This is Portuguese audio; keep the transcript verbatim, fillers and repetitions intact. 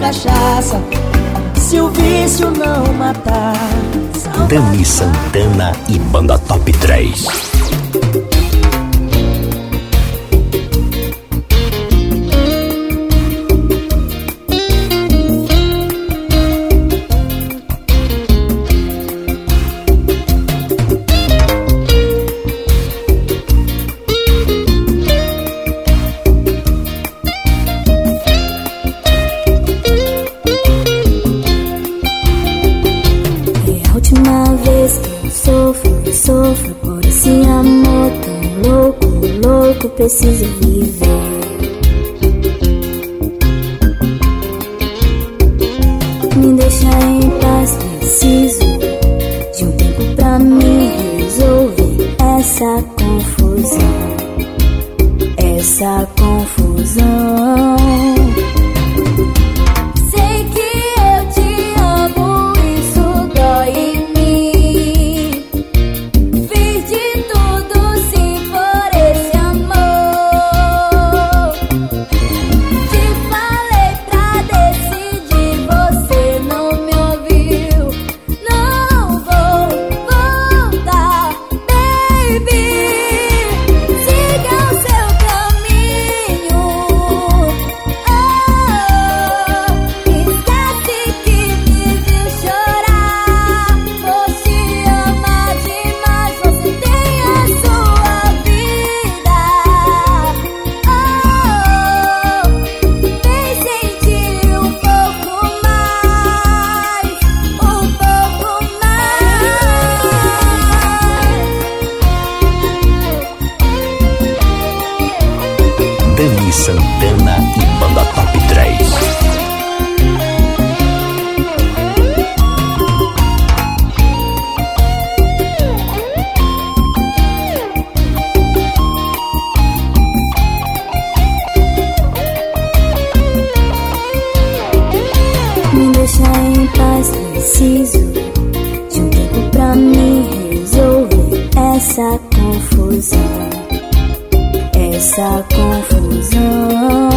cachaça, se o vício não matar. Dani Santana e Banda Top três. Sofro por esse amor tão louco, louco, preciso viver. Me deixa em paz, preciso de um tempo pra me resolver essa confusão, essa confusão. Sei que eu te amo, isso dói em mim. Dani Santana e Banda Top três. Me deixa em paz, preciso de um tempo pra me resolver essa confusão, essa confusão.